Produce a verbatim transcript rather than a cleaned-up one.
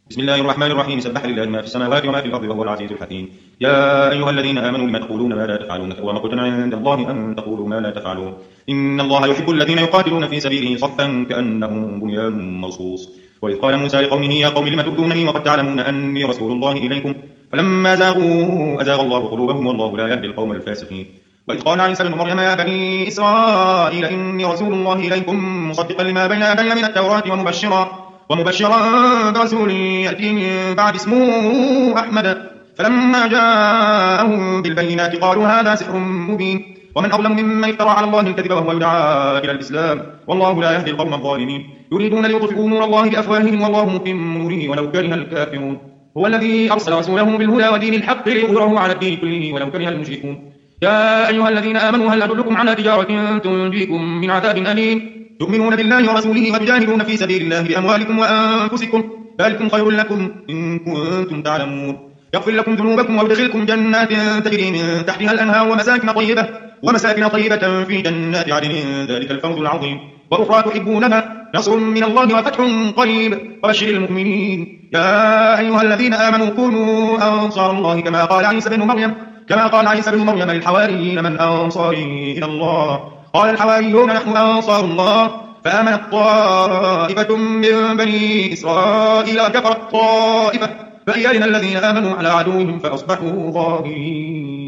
بسم الله الرحمن الرحيم. سبح لله ما في السماوات وما في الأرض وهو العزيز الحكيم. يا أيها الذين آمنوا لم تقولون ما لا تفعلون كبر مقتا عند الله أن تقولوا ما لا تفعلون إن الله يحب الذين يقاتلون في سبيله صفا كأنهم بنيان مرصوص. وإذ قال موسى لقومه يا قوم لم تؤذونني وقد تعلمون أني رسول الله إليكم فلما زاغوا أزاغ الله قلوبهم والله لا يهدي القوم الفاسقين. وإذ قال عيسى ابن مريم يا بني إسرائيل إني رسول الله إليكم مصدقا لما بين يدي من التوراة ومبشرا ومبشرا برسول يأتي من بعد اسمه أحمد فلما جاءهم بالبينات قالوا هذا سحر مبين ومن أظلم ممن افترى على الله الكذب وهو يدعى إلى الإسلام والله لا يهدي القوم الظالمين. يريدون ليطفئوا نور الله بأفواههم والله متم نوره ولو كره الكافرون. هو الذي أرسل رسوله بالهدى ودين الحق ليظهره على الدين كله ولو كره المشركون. يا أيها الذين آمنوا هل أدلكم على تجارة تنجيكم من عذاب أليم تؤمنون بالله ورسوله وتجاهدون في سبيل الله بأموالكم وأنفسكم ذلكم خير لكم إن كنتم تعلمون. يغفر لكم ذنوبكم ويدخلكم جنات تجري من تحتها الأنهار ومساكن طيبة ومساكن طيبة في جنات عدن ذلك الفوز العظيم. وأخرى تحبونها نصر من الله وفتح قريب وبشر المؤمنين. يا أيها الذين آمنوا كونوا أنصار الله كما قال عيسى بن مريم كما قال عيسى بن مريم للحواريين من أنصاري إلى الله قال الحواريون نحن أنصار الله فآمنت طائفة من بني إسرائيل وكفرت طائفة فأيدنا الذين آمنوا على عدوهم فأصبحوا ظاهرين.